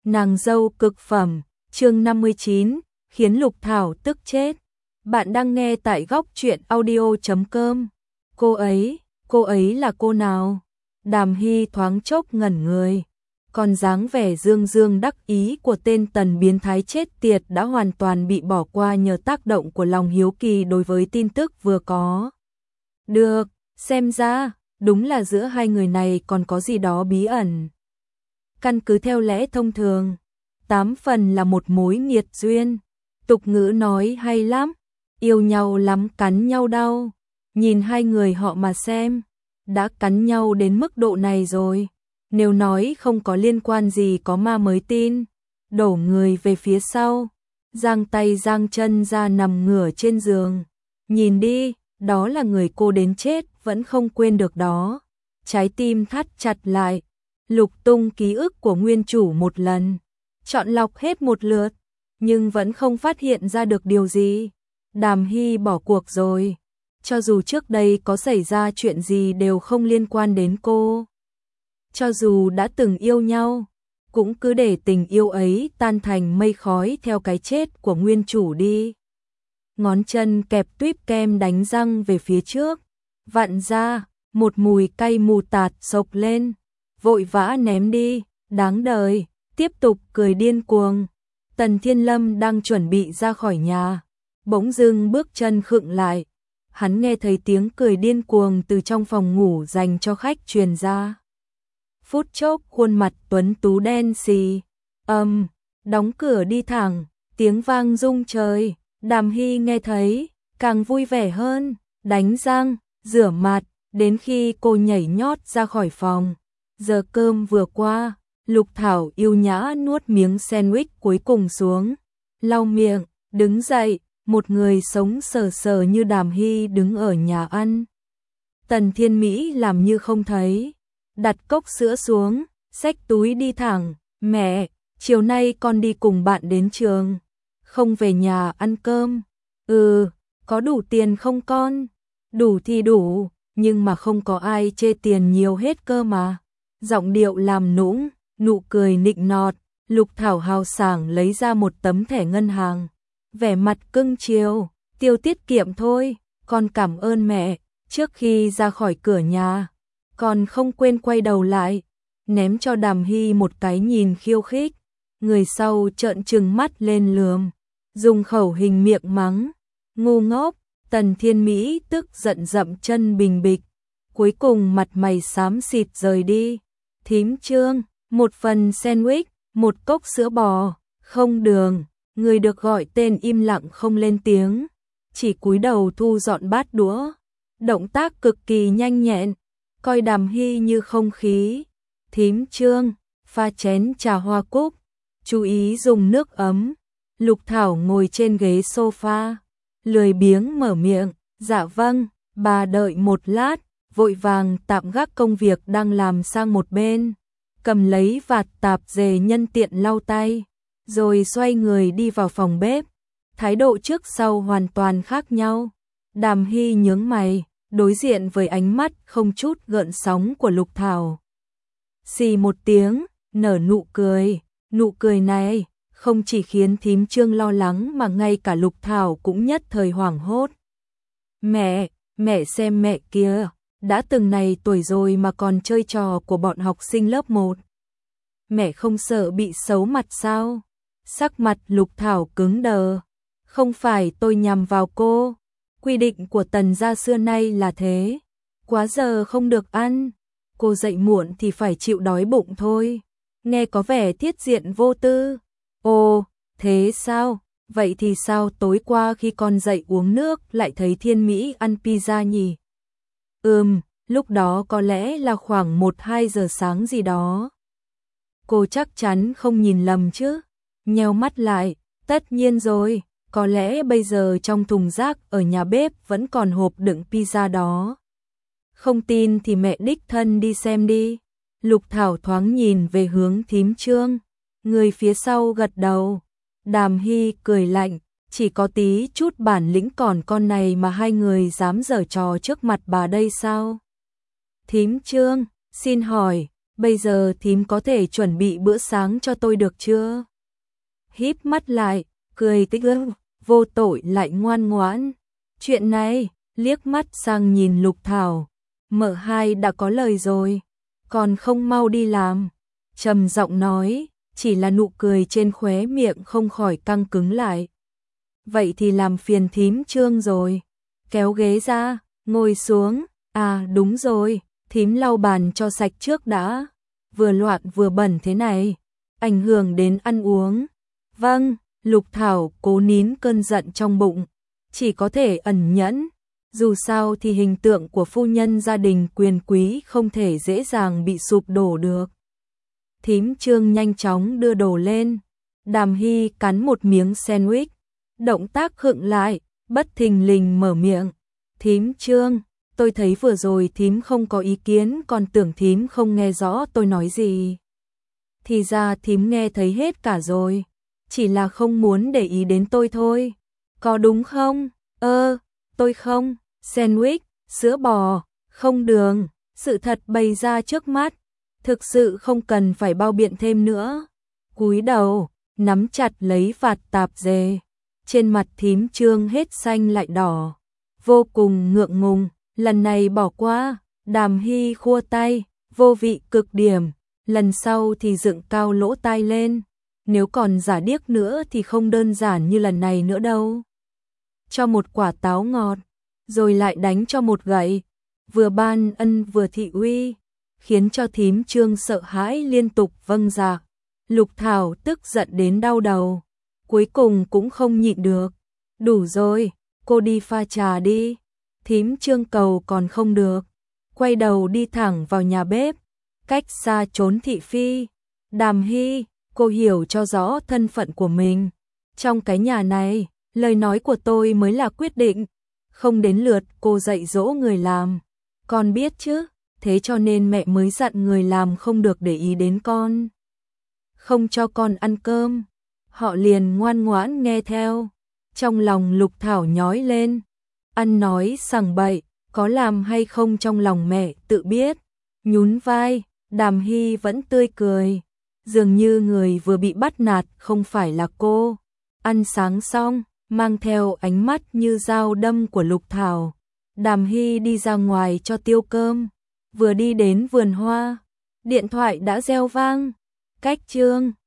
Nàng dâu cực phẩm, chương 59, khiến Lục Thảo tức chết. Bạn đang nghe tại góc truyện audio.com. Cô ấy là cô nào? Đàm Hy thoáng chốc ngẩn người. Còn dáng vẻ dương dương đắc ý của tên tần biến thái chết tiệt đã hoàn toàn bị bỏ qua nhờ tác động của lòng hiếu kỳ đối với tin tức vừa có. Được, xem ra, đúng là giữa hai người này còn có gì đó bí ẩn. Căn cứ theo lẽ thông thường, 8 phần là một mối nghiệt duyên. Tục ngữ nói hay lắm, yêu nhau lắm cắn nhau đau. Nhìn hai người họ mà xem, đã cắn nhau đến mức độ này rồi. Nếu nói không có liên quan gì có ma mới tin. Đổ người về phía sau, giang tay giang chân ra nằm ngửa trên giường. Nhìn đi, đó là người cô đến chết vẫn không quên được đó. Trái tim thắt chặt lại, lục tung ký ức của nguyên chủ một lần, chọn lọc hết một lượt, nhưng vẫn không phát hiện ra được điều gì. Đàm Hy bỏ cuộc rồi, cho dù trước đây có xảy ra chuyện gì đều không liên quan đến cô. Cho dù đã từng yêu nhau, cũng cứ để tình yêu ấy tan thành mây khói theo cái chết của nguyên chủ đi. Ngón chân kẹp tuýp kem đánh răng về phía trước, vặn ra, một mùi cay mù tạt xộc lên, vội vã ném đi, đáng đời, tiếp tục cười điên cuồng. Tần Thiên Lâm đang chuẩn bị ra khỏi nhà, bỗng dưng bước chân khựng lại. Hắn nghe thấy tiếng cười điên cuồng từ trong phòng ngủ dành cho khách truyền ra. Phút chốc khuôn mặt tuấn tú đen xì, đóng cửa đi thẳng, tiếng vang rung trời. Đàm Hy nghe thấy, càng vui vẻ hơn, đánh răng, rửa mặt, đến khi cô nhảy nhót ra khỏi phòng. Giờ cơm vừa qua, Lục Thảo yêu nhã nuốt miếng sandwich cuối cùng xuống, lau miệng, đứng dậy, một người sống sờ sờ như Đàm Hy đứng ở nhà ăn. Tần Thiên Mỹ làm như không thấy, đặt cốc sữa xuống, xách túi đi thẳng. Mẹ, chiều nay con đi cùng bạn đến trường, không về nhà ăn cơm. Có đủ tiền không con? Đủ thì đủ, nhưng mà không có ai chê tiền nhiều hết cơ mà. Giọng điệu làm nũng, nụ cười nịnh nọt. Lục Thảo hào sảng lấy ra một tấm thẻ ngân hàng, vẻ mặt cưng chiều. Tiêu tiết kiệm thôi, con cảm ơn mẹ. Trước khi ra khỏi cửa nhà, con không quên quay đầu lại, ném cho Đàm Hy một cái nhìn khiêu khích. Người sau trợn trừng mắt lên lườm, dùng khẩu hình miệng mắng, ngu ngốc. Tần Thiên Mỹ tức giận dậm chân bình bịch, cuối cùng mặt mày xám xịt rời đi. Thím Trương, một phần sandwich, một cốc sữa bò, không đường. Người được gọi tên im lặng không lên tiếng, chỉ cúi đầu thu dọn bát đũa, động tác cực kỳ nhanh nhẹn, coi Đàm Hy như không khí. Thím Trương, pha chén trà hoa cúc, chú ý dùng nước ấm. Lục Thảo ngồi trên ghế sofa, lười biếng mở miệng, dạ vâng, bà đợi một lát, vội vàng tạm gác công việc đang làm sang một bên, cầm lấy vạt tạp dề nhân tiện lau tay, rồi xoay người đi vào phòng bếp. Thái độ trước sau hoàn toàn khác nhau. Đàm Hy nhướng mày, đối diện với ánh mắt không chút gợn sóng của Lục Thảo. Xì một tiếng, nở nụ cười này không chỉ khiến thím Trương lo lắng mà ngay cả Lục Thảo cũng nhất thời hoảng hốt. Mẹ xem mẹ kia, đã từng này tuổi rồi mà còn chơi trò của bọn học sinh lớp 1. Mẹ không sợ bị xấu mặt sao? Sắc mặt Lục Thảo cứng đờ. Không phải tôi nhằm vào cô, quy định của Tần gia xưa nay là thế, quá giờ không được ăn, cô dậy muộn thì phải chịu đói bụng thôi. Nghe có vẻ thiết diện vô tư. Ồ, thế sao? Vậy thì sao tối qua khi con dậy uống nước lại thấy Thiên Mỹ ăn pizza nhỉ? Lúc đó có lẽ là khoảng 1-2 giờ sáng gì đó. Cô chắc chắn không nhìn lầm chứ? Nheo mắt lại, tất nhiên rồi, có lẽ bây giờ trong thùng rác ở nhà bếp vẫn còn hộp đựng pizza đó. Không tin thì mẹ đích thân đi xem đi. Lục Thảo thoáng nhìn về hướng thím Trương, người phía sau gật đầu. Đàm Hy cười lạnh, chỉ có tí chút bản lĩnh còn con này mà hai người dám giở trò trước mặt bà đây sao? Thím Trương, xin hỏi, bây giờ thím có thể chuẩn bị bữa sáng cho tôi được chưa? Híp mắt lại, cười tích ức, vô tội lại ngoan ngoãn. Chuyện này, liếc mắt sang nhìn Lục Thảo, mợ hai đã có lời rồi, còn không mau đi làm. Trầm giọng nói, chỉ là nụ cười trên khóe miệng không khỏi căng cứng lại. Vậy thì làm phiền thím Trương rồi. Kéo ghế ra, ngồi xuống. À đúng rồi, thím lau bàn cho sạch trước đã. Vừa loạn vừa bẩn thế này, ảnh hưởng đến ăn uống. Vâng, Lục Thảo cố nín cơn giận trong bụng, chỉ có thể ẩn nhẫn. Dù sao thì hình tượng của phu nhân gia đình quyền quý không thể dễ dàng bị sụp đổ được. Thím Trương nhanh chóng đưa đồ lên. Đàm Hy cắn một miếng sandwich, động tác khựng lại, bất thình lình mở miệng. Thím Trương, tôi thấy vừa rồi thím không có ý kiến, còn tưởng thím không nghe rõ tôi nói gì. Thì ra thím nghe thấy hết cả rồi, chỉ là không muốn để ý đến tôi thôi. Có đúng không? Tôi không. Sandwich, sữa bò, không đường, sự thật bày ra trước mắt. Thực sự không cần phải bao biện thêm nữa. Cúi đầu, nắm chặt lấy vạt tạp dề. Trên mặt thím Trương hết xanh lại đỏ. Vô cùng ngượng ngùng, lần này bỏ qua. Đàm Hy khua tay, vô vị cực điểm. Lần sau thì dựng cao lỗ tai lên. Nếu còn giả điếc nữa thì không đơn giản như lần này nữa đâu. Cho một quả táo ngọt, rồi lại đánh cho một gậy. Vừa ban ân vừa thị uy, khiến cho thím Trương sợ hãi liên tục vâng dạ. Lục Thảo tức giận đến đau đầu, cuối cùng cũng không nhịn được. Đủ rồi, cô đi pha trà đi. Thím Trương cầu còn không được, quay đầu đi thẳng vào nhà bếp, cách xa trốn thị phi. Đàm Hy, cô hiểu cho rõ thân phận của mình. Trong cái nhà này, lời nói của tôi mới là quyết định, không đến lượt cô dạy dỗ người làm. Con biết chứ, thế cho nên mẹ mới dặn người làm không được để ý đến con, không cho con ăn cơm. Họ liền ngoan ngoãn nghe theo. Trong lòng Lục Thảo nhói lên, ăn nói sằng bậy, có làm hay không trong lòng mẹ tự biết. Nhún vai, Đàm Hy vẫn tươi cười, dường như người vừa bị bắt nạt không phải là cô. Ăn sáng xong, mang theo ánh mắt như dao đâm của Lục Thảo, Đàm Hy đi ra ngoài cho tiêu cơm. Vừa đi đến vườn hoa, điện thoại đã reo vang. Cách Trương